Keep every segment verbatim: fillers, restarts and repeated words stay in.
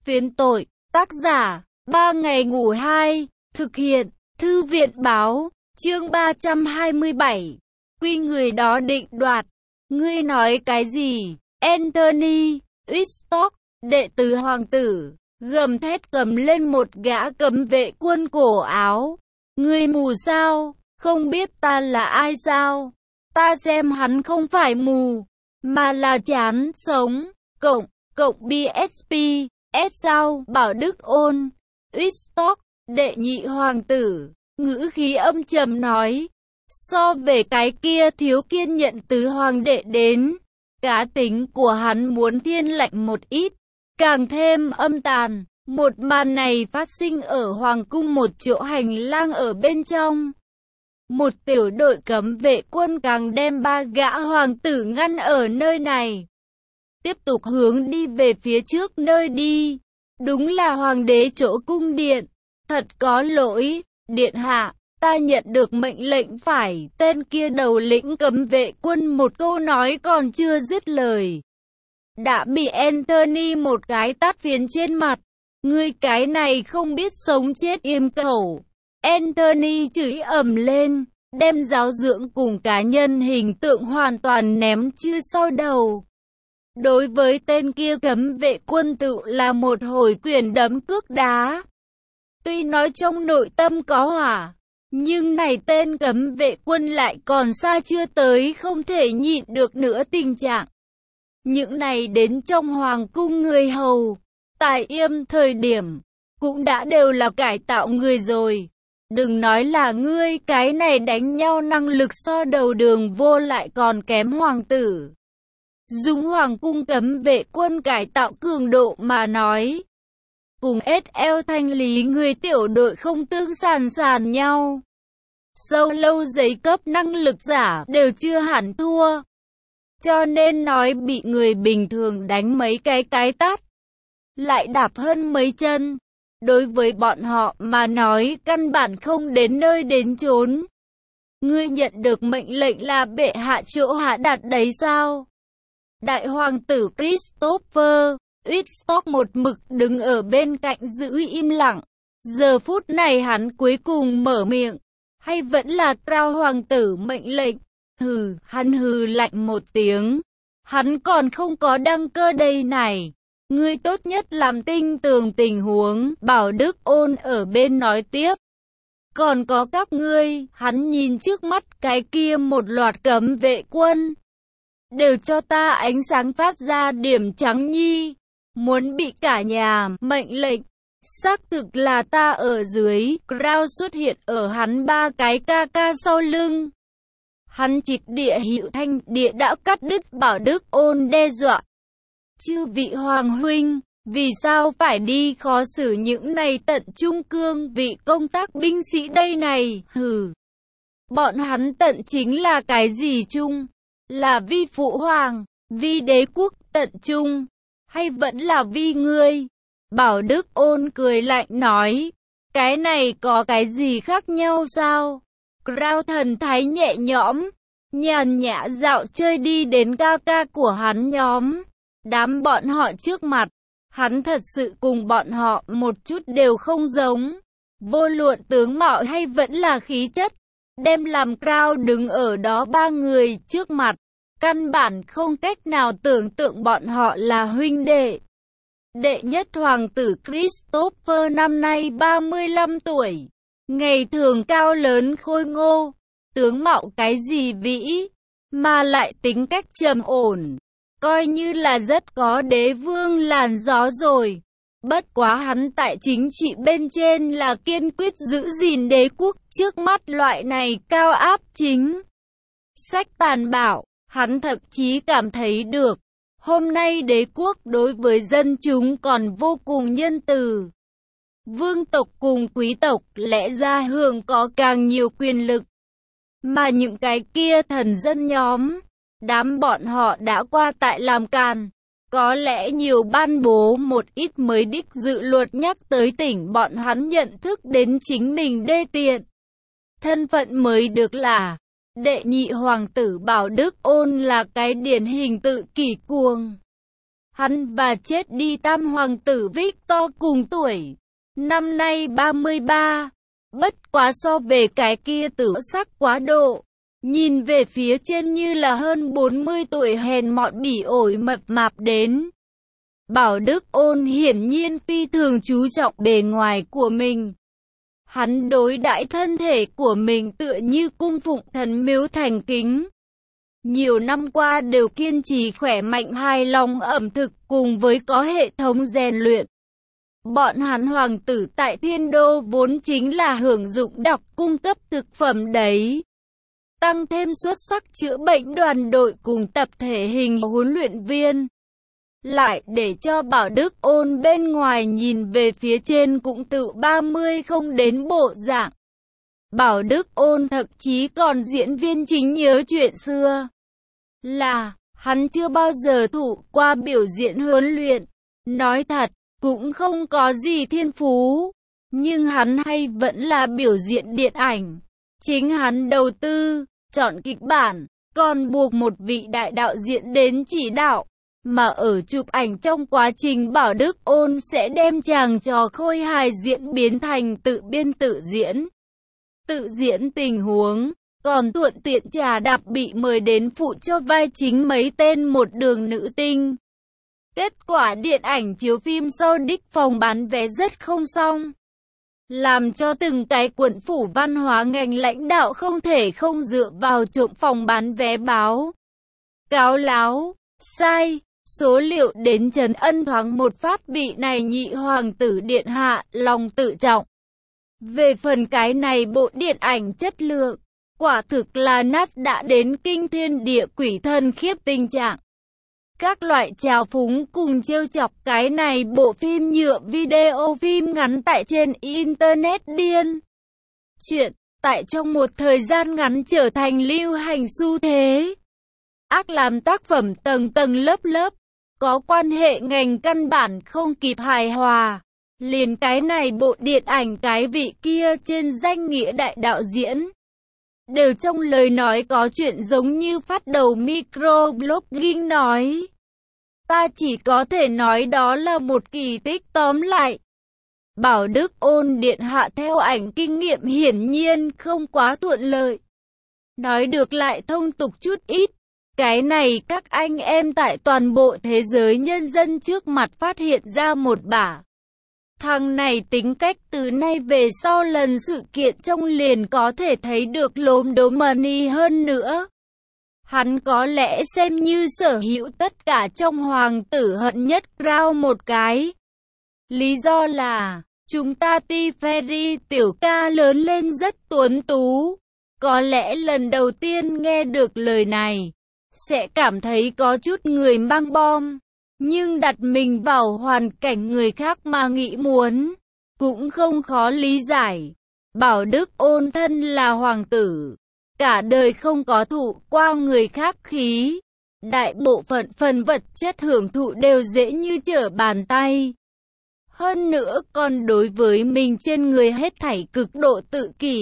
Phiến tội, tác giả, ba ngày ngủ hai, thực hiện, thư viện báo, chương ba trăm hai mươi bảy, quy người đó định đoạt. Ngươi nói cái gì? Anthony Woodstock, đệ tử hoàng tử, gầm thét cầm lên một gã cấm vệ quân cổ áo. Ngươi mù sao? Không biết ta là ai sao? Ta xem hắn không phải mù, mà là chán sống. Cộng, cộng bê ét pê, S sao? Bảo Đức Ôn, Woodstock, đệ nhị hoàng tử, ngữ khí âm trầm nói. So về cái kia thiếu kiên nhẫn tứ hoàng đệ đến, cá tính của hắn muốn thiên lạnh một ít, càng thêm âm tàn. Một màn này phát sinh ở hoàng cung, một chỗ hành lang ở bên trong. Một tiểu đội cấm vệ quân càng đem ba gã hoàng tử ngăn ở nơi này. Tiếp tục hướng đi về phía trước nơi đi. Đúng là hoàng đế chỗ cung điện. Thật có lỗi, điện hạ, ta nhận được mệnh lệnh phải. Tên kia đầu lĩnh cấm vệ quân một câu nói còn chưa dứt lời, đã bị Anthony một cái tát phiến trên mặt. Ngươi cái này không biết sống chết im cẩu. Anthony chửi ầm lên, đem giáo dưỡng cùng cá nhân hình tượng hoàn toàn ném chưa sau đầu. Đối với tên kia cấm vệ quân tự là một hồi quyền đấm cước đá. Tuy nói trong nội tâm có hỏa, nhưng này tên cấm vệ quân lại còn xa chưa tới không thể nhịn được nữa tình trạng. Những này đến trong hoàng cung người hầu, tại Yêm thời điểm, cũng đã đều là cải tạo người rồi. Đừng nói là ngươi, cái này đánh nhau năng lực so đầu đường vô lại còn kém hoàng tử. Dùng hoàng cung cấm vệ quân cải tạo cường độ mà nói, cùng ét lờ thanh lý người tiểu đội không tương sàn sàn nhau. Sâu lâu giấy cấp năng lực giả đều chưa hẳn thua. Cho nên nói bị người bình thường đánh mấy cái cái tát, lại đạp hơn mấy chân, đối với bọn họ mà nói căn bản không đến nơi đến chốn. Ngươi nhận được mệnh lệnh là bệ hạ chỗ hạ đặt đấy sao? Đại hoàng tử Christopher Woodstock một mực đứng ở bên cạnh giữ im lặng. Giờ phút này hắn cuối cùng mở miệng. Hay vẫn là Crown hoàng tử mệnh lệnh? Hừ, hắn hừ lạnh một tiếng. Hắn còn không có đăng cơ đây này. Ngươi tốt nhất làm tinh tường tình huống, Bảo Đức Ôn ở bên nói tiếp. Còn có các ngươi, hắn nhìn trước mắt cái kia một loạt cấm vệ quân. Đều cho ta ánh sáng phát ra điểm trắng nhi. Muốn bị cả nhà, mệnh lệnh. Xác thực là ta ở dưới, Crown xuất hiện ở hắn ba cái ca ca sau lưng. Hắn trịch địa hiệu thanh địa đã cắt đứt Bảo Đức Ôn đe dọa. Chư vị hoàng huynh, vì sao phải đi khó xử những này tận trung cương vị công tác binh sĩ đây này? Hừ, bọn hắn tận chính là cái gì chung? Là vi phụ hoàng, vi đế quốc tận trung, hay vẫn là vi ngươi? Bảo Đức Ôn cười lạnh nói, cái này có cái gì khác nhau sao? Crown thần thái nhẹ nhõm, nhàn nhã dạo chơi đi đến ca ca của hắn nhóm. Đám bọn họ trước mặt, hắn thật sự cùng bọn họ một chút đều không giống. Vô luận tướng mạo hay vẫn là khí chất, đem làm Crown đứng ở đó ba người trước mặt. Căn bản không cách nào tưởng tượng bọn họ là huynh đệ. Đệ nhất hoàng tử Christopher năm nay ba mươi lăm tuổi. Ngày thường cao lớn khôi ngô, tướng mạo cái gì vĩ, mà lại tính cách trầm ổn. Coi như là rất có đế vương làn gió rồi. Bất quá hắn tại chính trị bên trên là kiên quyết giữ gìn đế quốc trước mắt loại này cao áp chính sách tàn bạo. Hắn thậm chí cảm thấy được, hôm nay đế quốc đối với dân chúng còn vô cùng nhân từ. Vương tộc cùng quý tộc lẽ ra hưởng có càng nhiều quyền lực. Mà những cái kia thần dân nhóm, đám bọn họ đã qua tại làm càn. Có lẽ nhiều ban bố một ít mới đích dự luật nhắc tới tỉnh bọn hắn nhận thức đến chính mình đê tiện. Thân phận mới được là đệ nhị hoàng tử Bảo Đức Ôn là cái điển hình tự kỷ cuồng. Hắn và chết đi tam hoàng tử Victor cùng tuổi, năm nay ba mươi ba. Bất quá so về cái kia tử sắc quá độ, nhìn về phía trên như là hơn bốn mươi tuổi hèn mọn bỉ ổi mập mạp đến. Bảo Đức Ôn hiển nhiên phi thường chú trọng bề ngoài của mình. Hắn đối đãi thân thể của mình tựa như cung phụng thần miếu thành kính. Nhiều năm qua đều kiên trì khỏe mạnh hài lòng ẩm thực cùng với có hệ thống rèn luyện. Bọn hắn hoàng tử tại Thiên Đô vốn chính là hưởng dụng độc cung cấp thực phẩm đấy. Tăng thêm xuất sắc chữa bệnh đoàn đội cùng tập thể hình huấn luyện viên. Lại để cho Bảo Đức Ôn bên ngoài nhìn về phía trên cũng tự ba mươi không đến bộ dạng. Bảo Đức Ôn thậm chí còn diễn viên chính nhớ chuyện xưa. Là, hắn chưa bao giờ thụ qua biểu diễn huấn luyện. Nói thật, cũng không có gì thiên phú. Nhưng hắn hay vẫn là biểu diễn điện ảnh. Chính hắn đầu tư, chọn kịch bản, còn buộc một vị đại đạo diễn đến chỉ đạo. Mà ở chụp ảnh trong quá trình Bảo Đức Ôn sẽ đem chàng trò khôi hài diễn biến thành tự biên tự diễn. Tự diễn tình huống, còn thuận tiện trà đạp bị mời đến phụ cho vai chính mấy tên một đường nữ tinh. Kết quả điện ảnh chiếu phim sau đích phòng bán vé rất không xong. Làm cho từng cái quận phủ văn hóa ngành lãnh đạo không thể không dựa vào trộm phòng bán vé báo. Cáo láo, sai. Số liệu đến trấn ân thoáng một phát vị này nhị hoàng tử điện hạ, lòng tự trọng. Về phần cái này bộ điện ảnh chất lượng, quả thực là nát đã đến kinh thiên địa quỷ thần khiếp tình trạng. Các loại trào phúng cùng trêu chọc cái này bộ phim nhựa video phim ngắn tại trên Internet điên. Chuyện, tại trong một thời gian ngắn trở thành lưu hành xu thế. Ác làm tác phẩm tầng tầng lớp lớp, có quan hệ ngành căn bản không kịp hài hòa. Liền cái này bộ điện ảnh cái vị kia trên danh nghĩa đại đạo diễn. Đều trong lời nói có chuyện giống như phát đầu microblogging nói. Ta chỉ có thể nói đó là một kỳ tích tóm lại. Bảo Đức Ôn điện hạ theo ảnh kinh nghiệm hiển nhiên không quá thuận lợi. Nói được lại thông tục chút ít. Cái này các anh em tại toàn bộ thế giới nhân dân trước mặt phát hiện ra một bả. Thằng này tính cách từ nay về sau lần sự kiện trong liền có thể thấy được lốm đốm money hơn nữa. Hắn có lẽ xem như sở hữu tất cả trong hoàng tử hận nhất Crown một cái. Lý do là, chúng ta Ti Ferry tiểu ca lớn lên rất tuấn tú. Có lẽ lần đầu tiên nghe được lời này, sẽ cảm thấy có chút người mang bom. Nhưng đặt mình vào hoàn cảnh người khác mà nghĩ muốn, cũng không khó lý giải. Bảo Đức Ôn thân là hoàng tử, cả đời không có thụ qua người khác khí. Đại bộ phận phần vật chất hưởng thụ đều dễ như trở bàn tay. Hơn nữa còn đối với mình trên người hết thảy cực độ tự kỷ.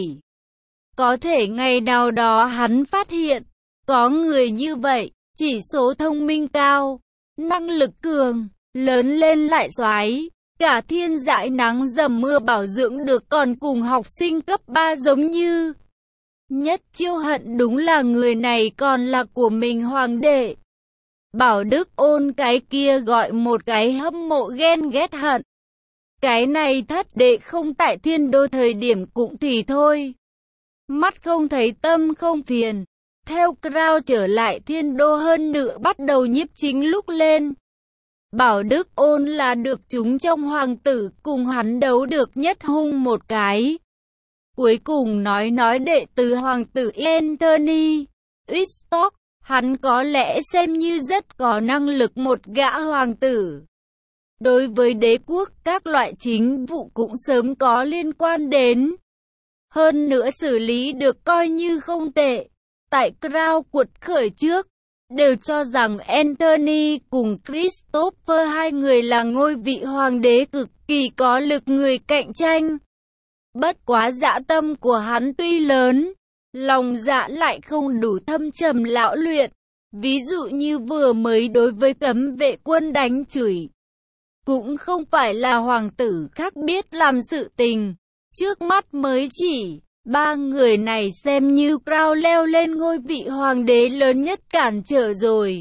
Có thể ngày nào đó hắn phát hiện, có người như vậy, chỉ số thông minh cao, năng lực cường, lớn lên lại xoái, cả thiên dãi nắng dầm mưa bảo dưỡng được còn cùng học sinh cấp ba giống như. Nhất chiêu hận đúng là người này còn là của mình hoàng đệ. Bảo Đức Ôn cái kia gọi một cái hâm mộ ghen ghét hận. Cái này thất đệ không tại Thiên Đô thời điểm cũng thì thôi. Mắt không thấy tâm không phiền. Theo Crown trở lại Thiên Đô hơn nữa bắt đầu nhiếp chính lúc lên. Bảo Đức Ôn là được chúng trong hoàng tử cùng hắn đấu được nhất hung một cái. Cuối cùng nói nói đệ tử hoàng tử Anthony Wistock, hắn có lẽ xem như rất có năng lực một gã hoàng tử. Đối với đế quốc các loại chính vụ cũng sớm có liên quan đến. Hơn nữa xử lý được coi như không tệ. Tại Crown cuột khởi trước, đều cho rằng Anthony cùng Christopher hai người là ngôi vị hoàng đế cực kỳ có lực người cạnh tranh. Bất quá dã tâm của hắn tuy lớn, lòng dạ lại không đủ thâm trầm lão luyện. Ví dụ như vừa mới đối với cấm vệ quân đánh chửi. Cũng không phải là hoàng tử khác biết làm sự tình. Trước mắt mới chỉ, ba người này xem như Crown leo lên ngôi vị hoàng đế lớn nhất cản trở rồi.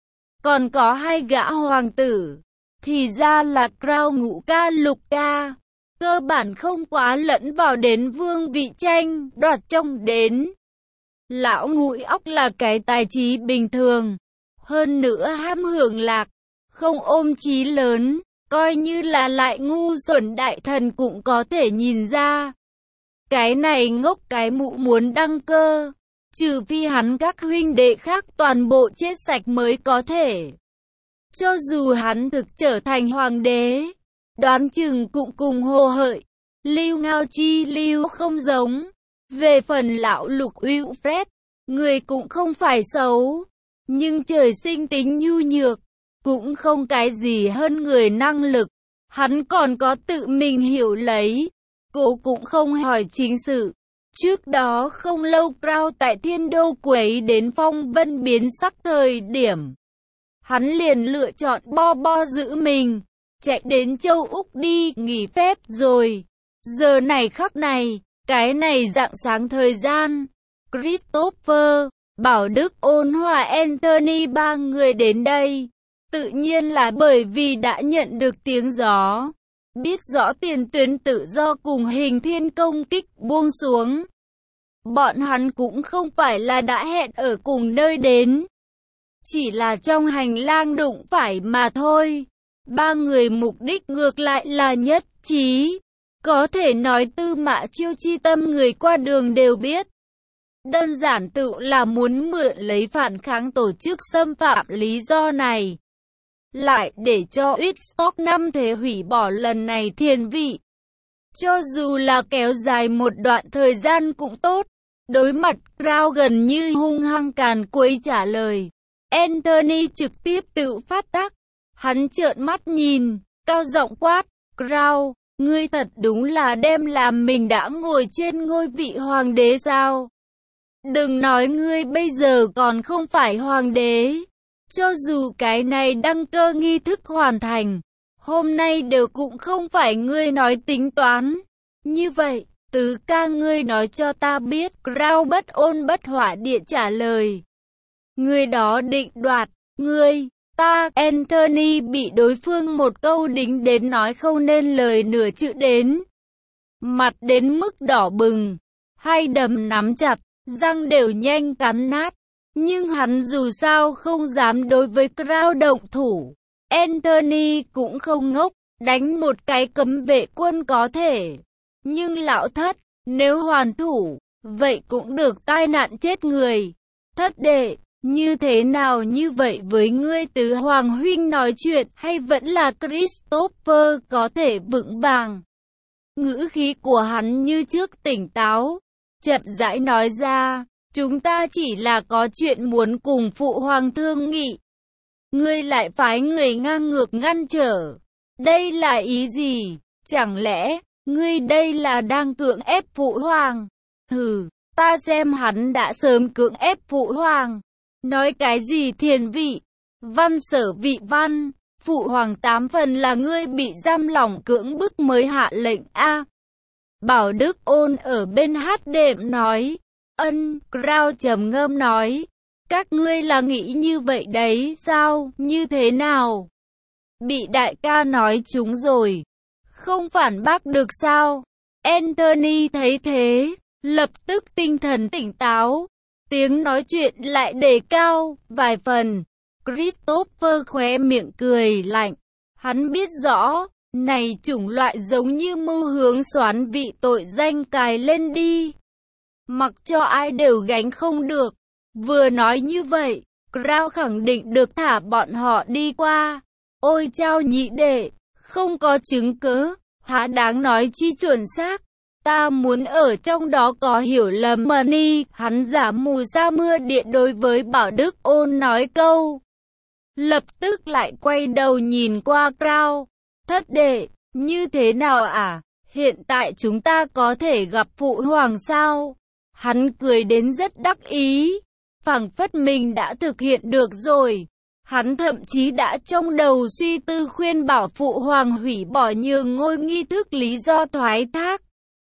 Còn có hai gã hoàng tử, thì ra là Crown ngũ ca lục ca. Cơ bản không quá lẫn vào đến vương vị tranh, đoạt trong đến. Lão ngụy óc là cái tài trí bình thường. Hơn nữa ham hưởng lạc, không ôm chí lớn. Coi như là lại ngu xuẩn đại thần cũng có thể nhìn ra. Cái này ngốc cái mụ muốn đăng cơ. Trừ phi hắn các huynh đệ khác toàn bộ chết sạch mới có thể. Cho dù hắn thực trở thành hoàng đế, đoán chừng cũng cùng Hồ Hợi, Lưu Ngao Chi Lưu không giống. Về phần lão Lục Wilfred, người cũng không phải xấu, nhưng trời sinh tính nhu nhược, cũng không cái gì hơn người năng lực. Hắn còn có tự mình hiểu lấy, cô cũng không hỏi chính sự. Trước đó không lâu Crown tại Thiên Đô quấy đến phong vân biến sắc thời điểm, hắn liền lựa chọn bo bo giữ mình, chạy đến châu Úc đi nghỉ phép rồi. Giờ này khắc này, cái này rạng sáng thời gian, Christopher, Bảo Đức, Ôn Hòa, Anthony ba người đến đây. Tự nhiên là bởi vì đã nhận được tiếng gió, biết rõ tiền tuyến tự do cùng Hình Thiên công kích buông xuống. Bọn hắn cũng không phải là đã hẹn ở cùng nơi đến, chỉ là trong hành lang đụng phải mà thôi. Ba người mục đích ngược lại là nhất trí. Có thể nói Tư Mã Chiêu chi tâm người qua đường đều biết. Đơn giản tự là muốn mượn lấy phản kháng tổ chức xâm phạm lý do này. Lại để cho Woodstock năm thế hủy bỏ lần này thiền vị. Cho dù là kéo dài một đoạn thời gian cũng tốt. Đối mặt Crown gần như hung hăng càn quấy trả lời. Anthony trực tiếp tự phát tác. Hắn trợn mắt nhìn, cao giọng quát, Crown, ngươi thật đúng là đem làm mình đã ngồi trên ngôi vị hoàng đế sao? Đừng nói ngươi bây giờ còn không phải hoàng đế. Cho dù cái này đăng cơ nghi thức hoàn thành, hôm nay đều cũng không phải ngươi nói tính toán. Như vậy, tứ ca ngươi nói cho ta biết. Crown bất ôn bất hỏa địa trả lời. Người đó định đoạt, ngươi, ta. Anthony bị đối phương một câu đính đến nói không nên lời nửa chữ đến. Mặt đến mức đỏ bừng, hai đấm nắm chặt, răng đều nhanh cắn nát. Nhưng hắn dù sao không dám đối với Crown động thủ. Anthony cũng không ngốc, đánh một cái cấm vệ quân có thể. Nhưng lão thất, nếu hoàn thủ, vậy cũng được tai nạn chết người. Thất đệ, như thế nào như vậy với ngươi tứ hoàng huynh nói chuyện hay vẫn là Christopher có thể vững vàng? Ngữ khí của hắn như trước tỉnh táo, chậm rãi nói ra. Chúng ta chỉ là có chuyện muốn cùng phụ hoàng thương nghị. Ngươi lại phái người ngang ngược ngăn trở. Đây là ý gì? Chẳng lẽ, ngươi đây là đang cưỡng ép phụ hoàng? Hừ, ta xem hắn đã sớm cưỡng ép phụ hoàng. Nói cái gì thiền vị? Văn sở vị văn, phụ hoàng tám phần là ngươi bị giam lỏng cưỡng bức mới hạ lệnh a. Bảo Đức Ôn ở bên hát đệm nói. Ân, Crown trầm ngâm nói. Các ngươi là nghĩ như vậy đấy sao, như thế nào? Bị đại ca nói chúng rồi. Không phản bác được sao? Anthony thấy thế, lập tức tinh thần tỉnh táo. Tiếng nói chuyện lại đề cao, vài phần. Christopher khóe miệng cười lạnh. Hắn biết rõ, này chủng loại giống như mưu hướng xoán vị tội danh cài lên đi. Mặc cho ai đều gánh không được. Vừa nói như vậy, Crown khẳng định được thả bọn họ đi qua. Ôi chao nhị đệ, không có chứng cứ, há đáng nói chi chuẩn xác. Ta muốn ở trong đó có hiểu lầm mà ni. Hắn giả mù sa mưa điện đối với Bảo Đức Ôn nói câu. Lập tức lại quay đầu nhìn qua Crown. Thất đệ, như thế nào à? Hiện tại chúng ta có thể gặp phụ hoàng sao? Hắn cười đến rất đắc ý. phảng phất mình đã thực hiện được rồi. Hắn thậm chí đã trong đầu suy tư khuyên bảo phụ hoàng hủy bỏ nhường ngôi nghi thức lý do thoái thác.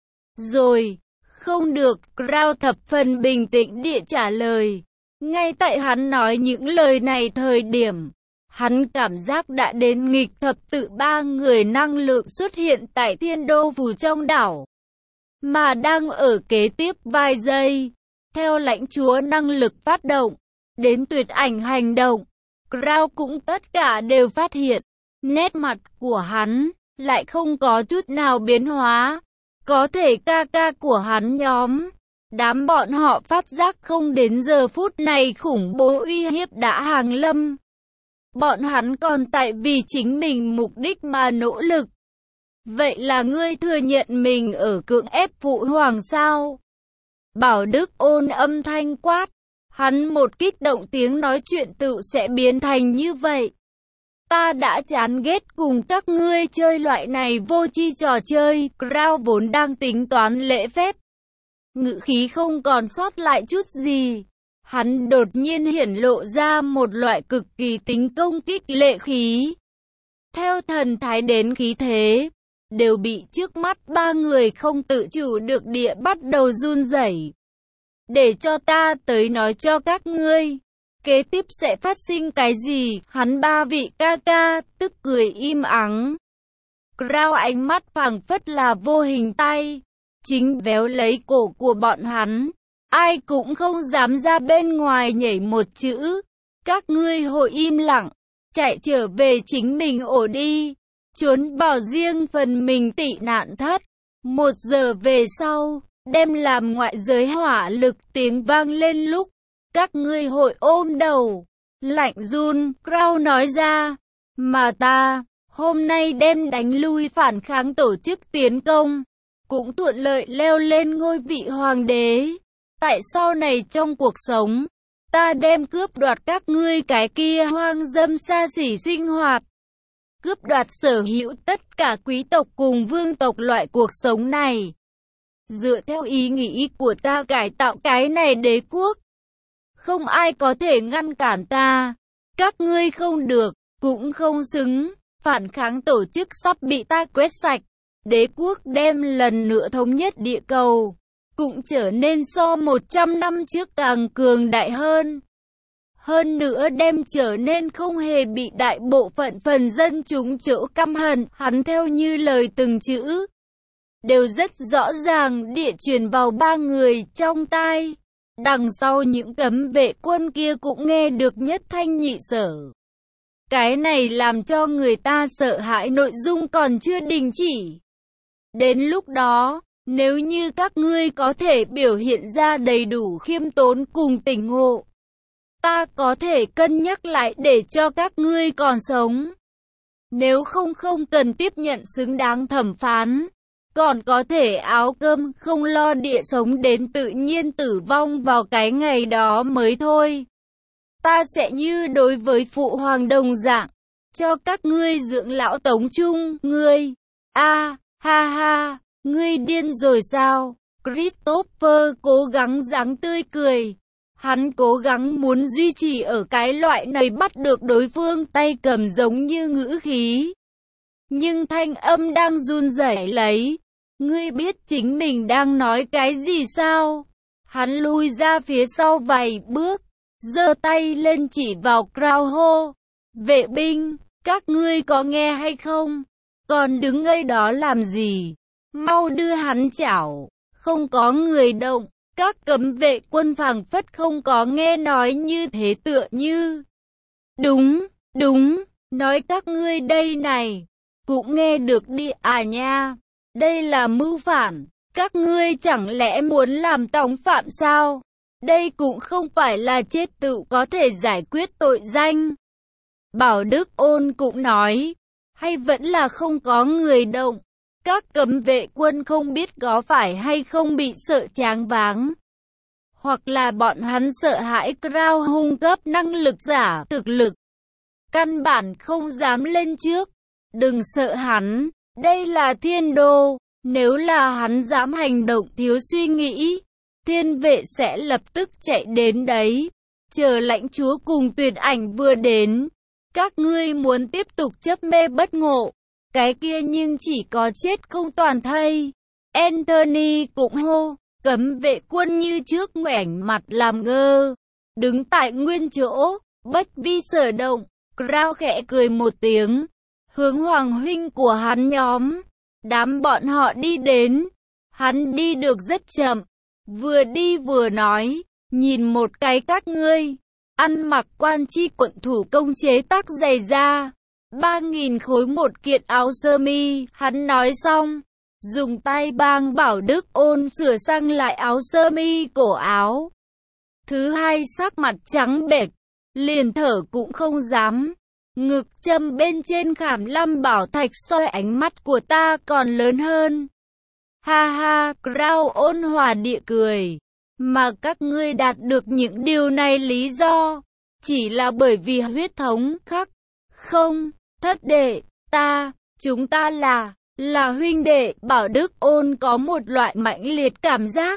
Rồi, không được, Crown thập phần bình tĩnh địa trả lời. Ngay tại hắn nói những lời này thời điểm, hắn cảm giác đã đến nghịch thập tự ba người năng lượng xuất hiện tại thiên đô phù trong đảo. Mà đang ở kế tiếp vài giây, theo lãnh chúa năng lực phát động, đến tuyệt ảnh hành động, Crown cũng tất cả đều phát hiện, nét mặt của hắn lại không có chút nào biến hóa. Có thể ca ca của hắn nhóm, đám bọn họ phát giác không đến giờ phút này khủng bố uy hiếp đã hàng lâm. Bọn hắn còn tại vì chính mình mục đích mà nỗ lực. Vậy là ngươi thừa nhận mình ở cưỡng ép phụ hoàng sao? Bảo Đức Ôn âm thanh quát. Hắn một kích động tiếng nói chuyện tự sẽ biến thành như vậy. Ta đã chán ghét cùng các ngươi chơi loại này vô tri trò chơi. Crown vốn đang tính toán lễ phép, ngữ khí không còn sót lại chút gì. Hắn đột nhiên hiển lộ ra một loại cực kỳ tính công kích lệ khí. Theo thần thái đến khí thế, đều bị trước mắt ba người không tự chủ được địa bắt đầu run rẩy. Để cho ta tới nói cho các ngươi, kế tiếp sẽ phát sinh cái gì? Hắn ba vị ca ca, tức cười im ắng. Crown ánh mắt phảng phất là vô hình tay, chính véo lấy cổ của bọn hắn. Ai cũng không dám ra bên ngoài nhảy một chữ. Các ngươi hội im lặng, chạy trở về chính mình ổ đi, trốn vào riêng phần mình tị nạn thất. Một giờ về sau, đem làm ngoại giới hỏa lực tiếng vang lên lúc các ngươi hội ôm đầu, lạnh run. Crown nói ra, mà ta, hôm nay đem đánh lui phản kháng tổ chức tiến công, cũng thuận lợi leo lên ngôi vị hoàng đế. Tại sau này trong cuộc sống, ta đem cướp đoạt các ngươi cái kia hoang dâm xa xỉ sinh hoạt, cướp đoạt sở hữu tất cả quý tộc cùng vương tộc loại cuộc sống này. Dựa theo ý nghĩ của ta cải tạo cái này đế quốc, không ai có thể ngăn cản ta. Các ngươi không được, cũng không xứng. Phản kháng tổ chức sắp bị ta quét sạch. Đế quốc đem lần nữa thống nhất địa cầu, cũng trở nên so một trăm năm trước càng cường đại hơn. Hơn nữa đem trở nên không hề bị đại bộ phận phần dân chúng chỗ căm hận. Hắn theo như lời từng chữ, đều rất rõ ràng địa truyền vào ba người trong tai. Đằng sau những cấm vệ quân kia cũng nghe được nhất thanh nhị sở. Cái này làm cho người ta sợ hãi nội dung còn chưa đình chỉ. Đến lúc đó, nếu như các ngươi có thể biểu hiện ra đầy đủ khiêm tốn cùng tỉnh ngộ, ta có thể cân nhắc lại để cho các ngươi còn sống. Nếu không không cần tiếp nhận xứng đáng thẩm phán, còn có thể áo cơm không lo địa sống đến tự nhiên tử vong vào cái ngày đó mới thôi. Ta sẽ như đối với phụ hoàng đồng dạng, cho các ngươi dưỡng lão tống trung. Ngươi, a ha ha, ngươi điên rồi sao? Christopher cố gắng dáng tươi cười. Hắn cố gắng muốn duy trì ở cái loại này bắt được đối phương tay cầm giống như ngữ khí. Nhưng thanh âm đang run rẩy lấy. Ngươi biết chính mình đang nói cái gì sao? Hắn lui ra phía sau vài bước, giơ tay lên chỉ vào Crown hô. Vệ binh, các ngươi có nghe hay không? Còn đứng ngây đó làm gì? Mau đưa hắn chảo. Không có người động. Các cấm vệ quân phảng phất không có nghe nói như thế tựa như. Đúng, đúng, nói các ngươi đây này. Cũng nghe được đi à nha. Đây là mưu phản. Các ngươi chẳng lẽ muốn làm tòng phạm sao? Đây cũng không phải là chết tự có thể giải quyết tội danh. Bảo Đức Ôn cũng nói. Hay vẫn là không có người động. Các cấm vệ quân không biết có phải hay không bị sợ choáng váng. Hoặc là bọn hắn sợ hãi Crown hung cấp năng lực giả thực lực. Căn bản không dám lên trước. Đừng sợ hắn. Đây là thiên đô. Nếu là hắn dám hành động thiếu suy nghĩ, thiên vệ sẽ lập tức chạy đến đấy. chờ lãnh chúa cùng tuyệt ảnh vừa đến. Các ngươi muốn tiếp tục chấp mê bất ngộ, cái kia nhưng chỉ có chết không toàn thây. Anthony cũng hô, cấm vệ quân như trước ngoảnh mặt làm ngơ, đứng tại nguyên chỗ, bất vi sở động. Crown khẽ cười một tiếng, hướng hoàng huynh của hắn nhóm, đám bọn họ đi đến. Hắn đi được rất chậm, vừa đi vừa nói, nhìn một cái các ngươi, ăn mặc quan chi quận thủ công chế tác giày da, ba nghìn khối một kiện áo sơ mi. Hắn nói xong, dùng tay bang Bảo Đức Ôn sửa sang lại áo sơ mi cổ áo. Thứ hai sắc mặt trắng bệch, liền thở cũng không dám. Ngực châm bên trên khảm lâm bảo thạch soi ánh mắt của ta còn lớn hơn. Ha ha, Crown ôn hòa địa cười. Mà các ngươi đạt được những điều này lý do, chỉ là bởi vì huyết thống khác. Không, thất đệ, ta, chúng ta là, là huynh đệ. Bảo Đức Ôn có một loại mãnh liệt cảm giác.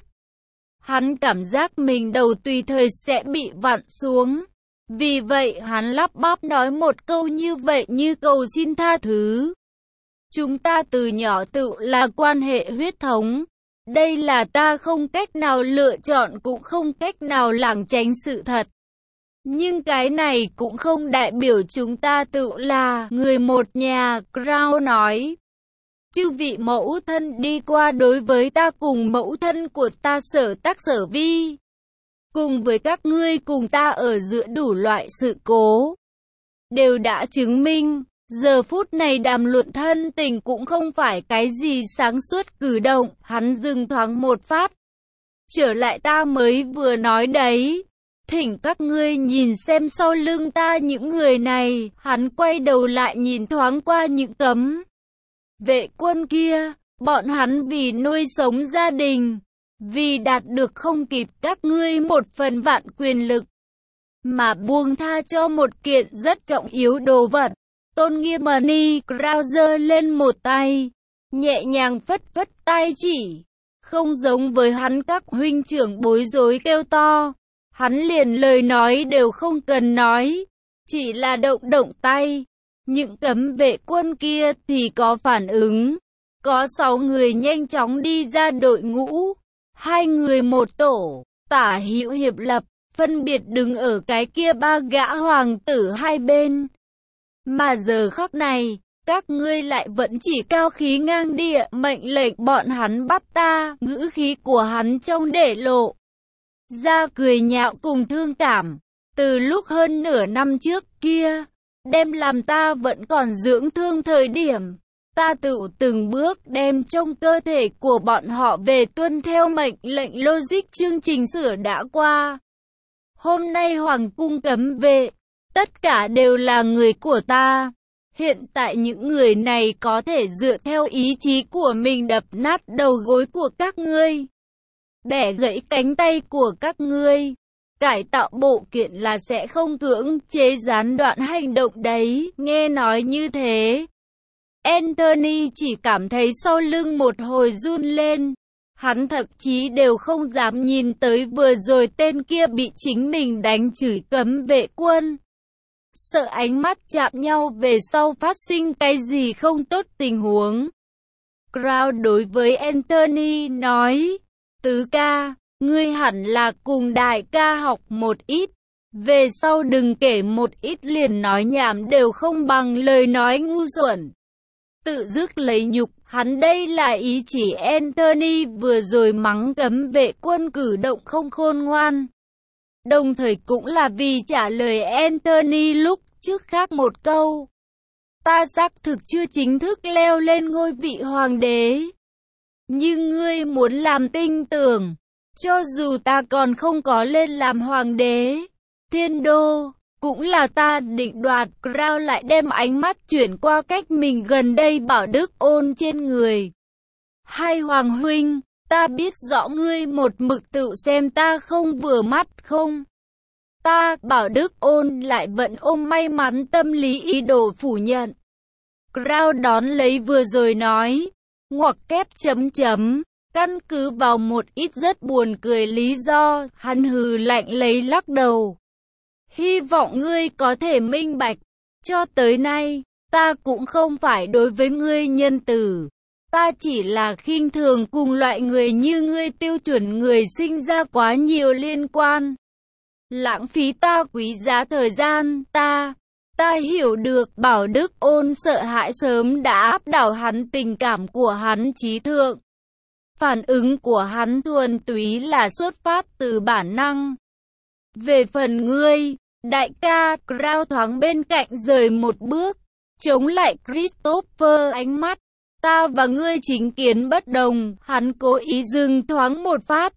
Hắn cảm giác mình đầu tùy thời sẽ bị vặn xuống. Vì vậy hắn lắp bắp nói một câu như vậy như cầu xin tha thứ. Chúng ta từ nhỏ tự là quan hệ huyết thống. Đây là ta không cách nào lựa chọn cũng không cách nào lảng tránh sự thật. Nhưng cái này cũng không đại biểu chúng ta tự là người một nhà, Crown nói. Chư vị mẫu thân đi qua đối với ta cùng mẫu thân của ta sở tác sở vi. Cùng với các ngươi cùng ta ở giữa đủ loại sự cố. Đều đã chứng minh, giờ phút này đàm luận thân tình cũng không phải cái gì sáng suốt cử động. Hắn dừng thoáng một phát. Trở lại ta mới vừa nói đấy. Thỉnh các ngươi nhìn xem sau lưng ta những người này. Hắn quay đầu lại nhìn thoáng qua những cấm vệ quân kia. Bọn hắn vì nuôi sống gia đình, vì đạt được không kịp các ngươi một phần vạn quyền lực, mà buông tha cho một kiện rất trọng yếu đồ vật. Tôn nghiêm Money Crown giơ lên một tay, nhẹ nhàng phất phất tay chỉ. Không giống với hắn các huynh trưởng bối rối kêu to. Hắn liền lời nói đều không cần nói, chỉ là động động tay. Những cấm vệ quân kia thì có phản ứng. Có sáu người nhanh chóng đi ra đội ngũ. Hai người một tổ, tả hữu hiệp lập, phân biệt đứng ở cái kia ba gã hoàng tử hai bên. Mà giờ khắc này, các ngươi lại vẫn chỉ cao khí ngang địa mệnh lệnh bọn hắn bắt ta. Ngữ khí của hắn trông để lộ ra cười nhạo cùng thương cảm. Từ lúc hơn nửa năm trước kia, đem làm ta vẫn còn dưỡng thương thời điểm, ta tự từng bước đem trong cơ thể của bọn họ về tuân theo mệnh lệnh logic chương trình sửa đã qua. Hôm nay hoàng cung cấm vệ, tất cả đều là người của ta. Hiện tại những người này có thể dựa theo ý chí của mình đập nát đầu gối của các ngươi, bẻ gãy cánh tay của các ngươi, cải tạo bộ kiện là sẽ không cưỡng chế gián đoạn hành động đấy. Nghe nói như thế, Anthony chỉ cảm thấy sau lưng một hồi run lên. Hắn thậm chí đều không dám nhìn tới vừa rồi tên kia bị chính mình đánh chửi cấm vệ quân. Sợ ánh mắt chạm nhau về sau phát sinh cái gì không tốt tình huống. Crown đối với Anthony nói, tứ ca, ngươi hẳn là cùng đại ca học một ít. Về sau đừng kể một ít liền nói nhảm đều không bằng lời nói ngu xuẩn. Tự dứt lấy nhục, hắn đây là ý chỉ Anthony vừa rồi mắng cấm vệ quân cử động không khôn ngoan. Đồng thời cũng là vì trả lời Anthony lúc trước khác một câu. Ta xác thực chưa chính thức leo lên ngôi vị hoàng đế. Nhưng ngươi muốn làm tin tưởng, cho dù ta còn không có lên làm hoàng đế, thiên đô cũng là ta định đoạt. Crown lại đem ánh mắt chuyển qua cách mình gần đây Bảo Đức Ôn trên người. Hai hoàng huynh, ta biết rõ ngươi một mực tự xem ta không vừa mắt không? Ta, Bảo Đức Ôn lại vẫn ôm may mắn tâm lý ý đồ phủ nhận. Crown đón lấy vừa rồi nói, ngoặc kép chấm chấm, căn cứ vào một ít rất buồn cười lý do, hắn hừ lạnh lấy lắc đầu. Hy vọng ngươi có thể minh bạch. Cho tới nay, ta cũng không phải đối với ngươi nhân từ. Ta chỉ là khinh thường cùng loại người như ngươi tiêu chuẩn người sinh ra quá nhiều liên quan. Lãng phí ta quý giá thời gian, ta, ta hiểu được Bảo Đức Ôn sợ hãi sớm đã áp đảo hắn tình cảm của hắn trí thượng. Phản ứng của hắn thuần túy là xuất phát từ bản năng. Về phần ngươi, đại ca, Crown thoáng bên cạnh rời một bước, chống lại Christopher ánh mắt. Ta và ngươi chính kiến bất đồng, hắn cố ý dừng thoáng một phát.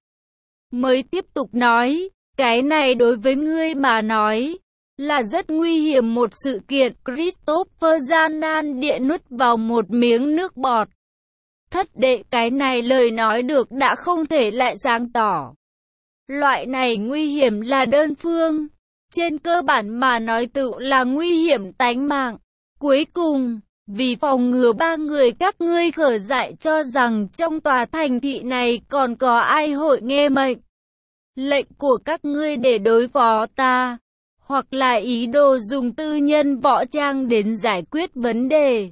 Mới tiếp tục nói, cái này đối với ngươi mà nói, là rất nguy hiểm một sự kiện. Christopher gian nan địa nuốt vào một miếng nước bọt. Thất đệ, cái này lời nói được đã không thể lại sáng tỏ. Loại này nguy hiểm là đơn phương. Trên cơ bản mà nói tự là nguy hiểm tánh mạng. Cuối cùng, vì phòng ngừa ba người các ngươi khở dại cho rằng trong tòa thành thị này còn có ai hội nghe mệnh lệnh của các ngươi để đối phó ta, hoặc là ý đồ dùng tư nhân võ trang đến giải quyết vấn đề.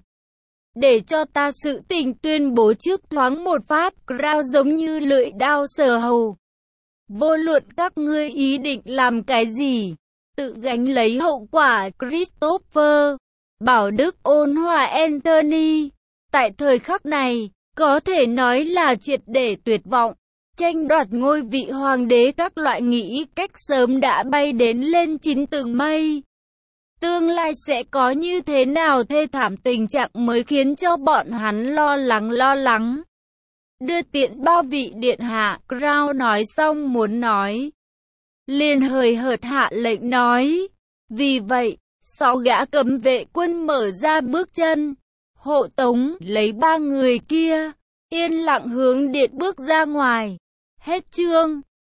Để cho ta sự tình tuyên bố trước thoáng một phát, Crown giống như lưỡi đao sờ hầu. Vô luận các ngươi ý định làm cái gì, tự gánh lấy hậu quả. Christopher, Bảo Đức Ôn hòa Anthony, tại thời khắc này, có thể nói là triệt để tuyệt vọng. Tranh đoạt ngôi vị hoàng đế các loại nghĩ cách sớm đã bay đến lên chín tầng mây. Tương lai sẽ có như thế nào thê thảm tình trạng mới khiến cho bọn hắn lo lắng lo lắng. Đưa tiện ba vị điện hạ, Crown nói xong muốn nói. Liền hời hợt hạ lệnh nói. Vì vậy, sáu gã cấm vệ quân mở ra bước chân, hộ tống, lấy ba người kia, yên lặng hướng điện bước ra ngoài. Hết chương.